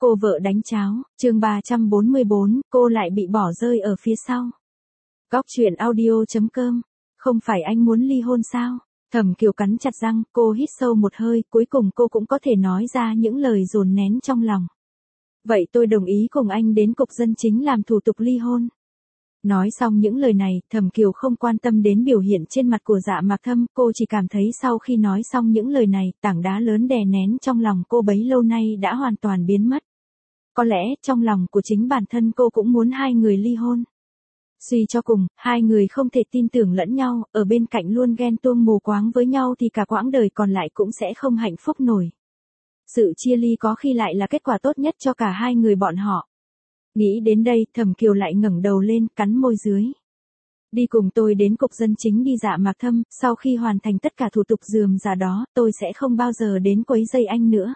cô vợ đánh cháo, chương 344, cô lại bị bỏ rơi ở phía sau. Góc truyện audio.com, không phải anh muốn ly hôn sao? Thẩm Kiều cắn chặt răng, cô hít sâu một hơi, cuối cùng cô cũng có thể nói ra những lời dồn nén trong lòng. Vậy tôi đồng ý cùng anh đến cục dân chính làm thủ tục ly hôn. Nói xong những lời này, Thẩm Kiều không quan tâm đến biểu hiện trên mặt của Dạ Mạc Thâm, cô chỉ cảm thấy sau khi nói xong những lời này, tảng đá lớn đè nén trong lòng cô bấy lâu nay đã hoàn toàn biến mất. Có lẽ, trong lòng của chính bản thân cô cũng muốn hai người ly hôn. Suy cho cùng, hai người không thể tin tưởng lẫn nhau, ở bên cạnh luôn ghen tuông mù quáng với nhau thì cả quãng đời còn lại cũng sẽ không hạnh phúc nổi. Sự chia ly có khi lại là kết quả tốt nhất cho cả hai người bọn họ. Nghĩ đến đây, Thẩm Kiều lại ngẩng đầu lên, cắn môi dưới. Đi cùng tôi đến cục dân chính đi. Dạ Mạc Thâm, sau khi hoàn thành tất cả thủ tục rườm rà đó, tôi sẽ không bao giờ đến quấy rầy anh nữa.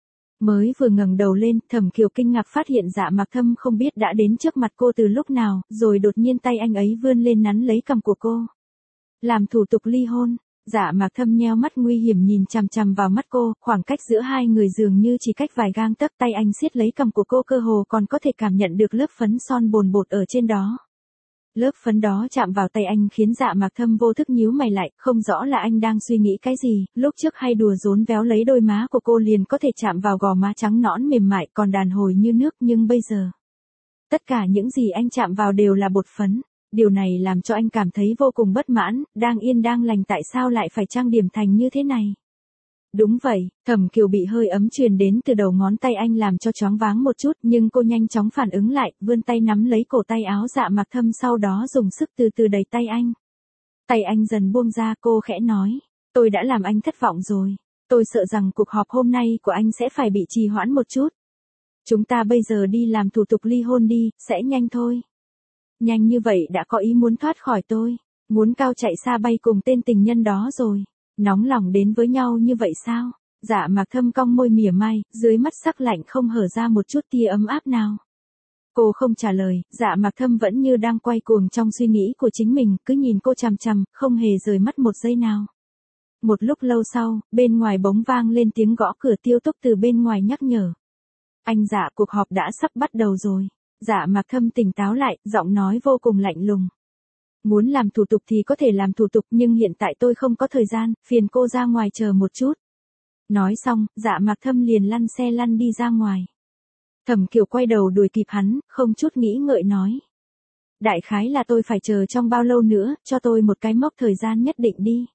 Mới vừa ngẩng đầu lên, Thẩm Kiều kinh ngạc phát hiện Dạ Mạc Thâm không biết đã đến trước mặt cô từ lúc nào, rồi đột nhiên tay anh ấy vươn lên nắn lấy cằm của cô. Làm thủ tục ly hôn. Dạ Mạc Thâm nheo mắt nguy hiểm nhìn chằm chằm vào mắt cô, khoảng cách giữa hai người dường như chỉ cách vài gang tấc, tay anh siết lấy cằm của cô cơ hồ còn có thể cảm nhận được lớp phấn son bồn bột ở trên đó. Lớp phấn đó chạm vào tay anh khiến Dạ Mạc Thâm vô thức nhíu mày lại, không rõ là anh đang suy nghĩ cái gì, lúc trước hay đùa giỡn véo lấy đôi má của cô liền có thể chạm vào gò má trắng nõn mềm mại còn đàn hồi như nước, nhưng bây giờ, tất cả những gì anh chạm vào đều là bột phấn. Điều này làm cho anh cảm thấy vô cùng bất mãn, đang yên đang lành tại sao lại phải trang điểm thành như thế này. Đúng vậy, Thẩm Kiều bị hơi ấm truyền đến từ đầu ngón tay anh làm cho choáng váng một chút, nhưng cô nhanh chóng phản ứng lại, vươn tay nắm lấy cổ tay áo Dạ Mạc Thâm, sau đó dùng sức từ từ đẩy tay anh. Tay anh dần buông ra, cô khẽ nói, tôi đã làm anh thất vọng rồi. Tôi sợ rằng cuộc họp hôm nay của anh sẽ phải bị trì hoãn một chút. Chúng ta bây giờ đi làm thủ tục ly hôn đi, sẽ nhanh thôi. Nhanh như vậy đã có ý muốn thoát khỏi tôi, muốn cao chạy xa bay cùng tên tình nhân đó rồi. Nóng lòng đến với nhau như vậy sao? Dạ Mạc Thâm cong môi mỉa mai, dưới mắt sắc lạnh không hở ra một chút tia ấm áp nào. Cô không trả lời, Dạ Mạc Thâm vẫn như đang quay cuồng trong suy nghĩ của chính mình, cứ nhìn cô chằm chằm, không hề rời mắt một giây nào. Một lúc lâu sau, bên ngoài bỗng vang lên tiếng gõ cửa. Tiêu Túc từ bên ngoài nhắc nhở. Anh Dạ, cuộc họp đã sắp bắt đầu rồi. Dạ Mạc Thâm tỉnh táo lại, giọng nói vô cùng lạnh lùng. Muốn làm thủ tục thì có thể làm thủ tục, nhưng hiện tại tôi không có thời gian, phiền cô ra ngoài chờ một chút. Nói xong, Dạ Mạc Thâm liền lăn xe lăn đi ra ngoài. Thẩm Kiều quay đầu đuổi kịp hắn, không chút nghĩ ngợi nói. Đại khái là tôi phải chờ trong bao lâu nữa, cho tôi một cái mốc thời gian nhất định đi.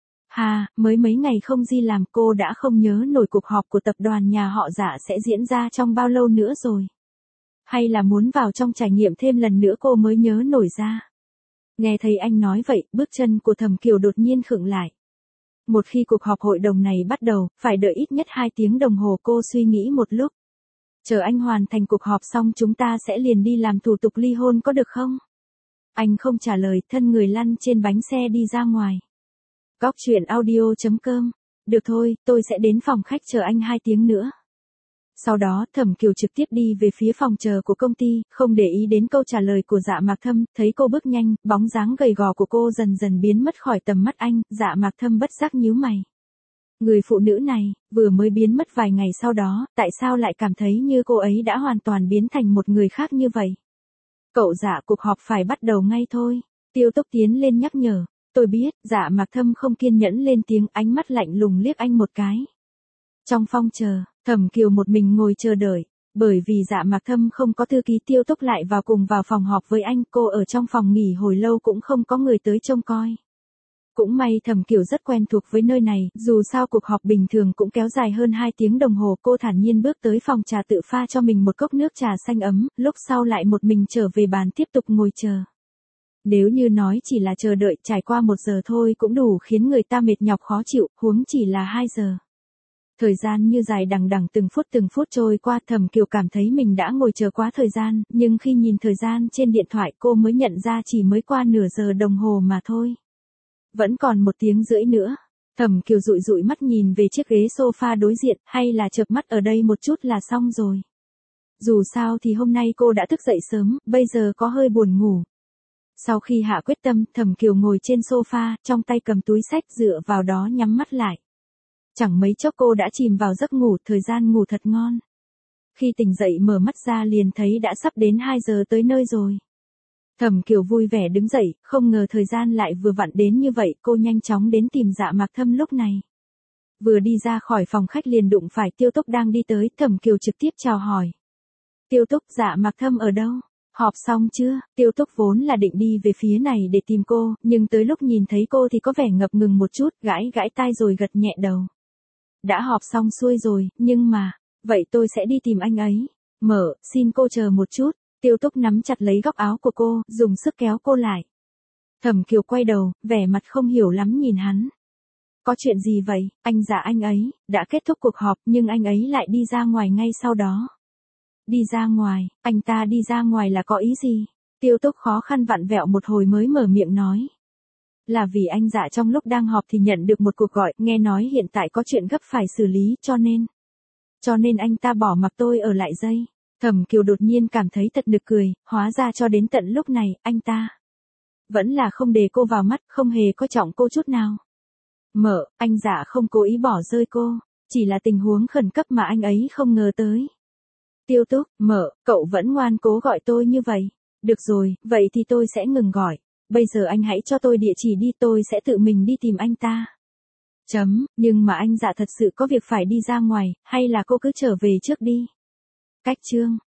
Hà, mới mấy ngày không đi làm cô đã không nhớ nổi cuộc họp của tập đoàn nhà họ Dạ sẽ diễn ra trong bao lâu nữa rồi. Hay là muốn vào trong trải nghiệm thêm lần nữa cô mới nhớ nổi ra. Nghe thấy anh nói vậy, bước chân của Thẩm Kiều đột nhiên khựng lại. Một khi cuộc họp hội đồng này bắt đầu, phải đợi ít nhất 2 tiếng đồng hồ. Cô suy nghĩ một lúc. Chờ anh hoàn thành cuộc họp xong chúng ta sẽ liền đi làm thủ tục ly hôn có được không? Anh không trả lời, thân người lăn trên bánh xe đi ra ngoài. Góc truyện audio.com. Được thôi, tôi sẽ đến phòng khách chờ anh 2 tiếng nữa. Sau đó, Thẩm Kiều trực tiếp đi về phía phòng chờ của công ty, không để ý đến câu trả lời của Dạ Mạc Thâm, thấy cô bước nhanh, bóng dáng gầy gò của cô dần dần biến mất khỏi tầm mắt anh, Dạ Mạc Thâm bất giác nhíu mày. Người phụ nữ này, vừa mới biến mất vài ngày sau đó, tại sao lại cảm thấy như cô ấy đã hoàn toàn biến thành một người khác như vậy? Cậu Dạ, cuộc họp phải bắt đầu ngay thôi. Tiêu Túc tiến lên nhắc nhở. Tôi biết. Dạ Mạc Thâm không kiên nhẫn lên tiếng, ánh mắt lạnh lùng liếc anh một cái. Trong phòng chờ, Thẩm Kiều một mình ngồi chờ đợi, bởi vì Dạ Mạc Thâm không có thư ký. Tiêu Túc lại cùng vào phòng họp với anh, cô ở trong phòng nghỉ hồi lâu cũng không có người tới trông coi. Cũng may Thẩm Kiều rất quen thuộc với nơi này, dù sao cuộc họp bình thường cũng kéo dài hơn 2 tiếng đồng hồ. Cô thản nhiên bước tới phòng trà tự pha cho mình một cốc nước trà xanh ấm, lúc sau lại một mình trở về bàn tiếp tục ngồi chờ. Nếu như nói chỉ là chờ đợi, trải qua 1 giờ thôi cũng đủ khiến người ta mệt nhọc khó chịu, huống chỉ là 2 giờ. Thời gian như dài đằng đẵng, từng phút trôi qua. Thẩm Kiều cảm thấy mình đã ngồi chờ quá thời gian, nhưng khi nhìn thời gian trên điện thoại cô mới nhận ra chỉ mới qua nửa giờ đồng hồ mà thôi. Vẫn còn 1 tiếng rưỡi nữa. Thẩm Kiều dụi dụi mắt nhìn về chiếc ghế sofa đối diện, hay là chợp mắt ở đây một chút là xong rồi. Dù sao thì hôm nay cô đã thức dậy sớm, bây giờ có hơi buồn ngủ. Sau khi hạ quyết tâm, Thẩm Kiều ngồi trên sofa, trong tay cầm túi sách, dựa vào đó nhắm mắt lại. Chẳng mấy chốc cô đã chìm vào giấc ngủ, thời gian ngủ thật ngon. Khi tỉnh dậy mở mắt ra liền thấy đã sắp đến 2 giờ tới nơi rồi. Thẩm Kiều vui vẻ đứng dậy, không ngờ thời gian lại vừa vặn đến như vậy, cô nhanh chóng đến tìm Dạ Mạc Thâm lúc này. Vừa đi ra khỏi phòng khách liền đụng phải Tiêu Túc đang đi tới, Thẩm Kiều trực tiếp chào hỏi. Tiêu Túc, Dạ Mạc Thâm ở đâu? Họp xong chưa? Tiêu Túc vốn là định đi về phía này để tìm cô, nhưng tới lúc nhìn thấy cô thì có vẻ ngập ngừng một chút, gãi gãi tai rồi gật nhẹ đầu. Đã họp xong xuôi rồi, nhưng mà, vậy tôi sẽ đi tìm anh ấy. Xin cô chờ một chút. Tiêu Túc nắm chặt lấy góc áo của cô, dùng sức kéo cô lại. Thẩm Kiều quay đầu, vẻ mặt không hiểu lắm nhìn hắn. Có chuyện gì vậy? Anh ấy, đã kết thúc cuộc họp nhưng anh ấy lại đi ra ngoài ngay sau đó. Đi ra ngoài, anh ta đi ra ngoài là có ý gì? Tiêu Túc khó khăn vặn vẹo một hồi mới mở miệng nói. Là vì anh Dạ trong lúc đang họp thì nhận được một cuộc gọi, nghe nói hiện tại có chuyện gấp phải xử lý cho nên anh ta bỏ mặc tôi ở lại dây. Thẩm Kiều đột nhiên cảm thấy thật nực cười, hóa ra cho đến tận lúc này, anh ta vẫn là không để cô vào mắt, không hề coi trọng cô chút nào. Anh Dạ không cố ý bỏ rơi cô, chỉ là tình huống khẩn cấp mà anh ấy không ngờ tới. Tiêu Túc, cậu vẫn ngoan cố gọi tôi như vậy. Được rồi, vậy thì tôi sẽ ngừng gọi. Bây giờ anh hãy cho tôi địa chỉ đi, tôi sẽ tự mình đi tìm anh ta. Nhưng mà anh Dạ thật sự có việc phải đi ra ngoài, hay là cô cứ trở về trước đi. Cách chương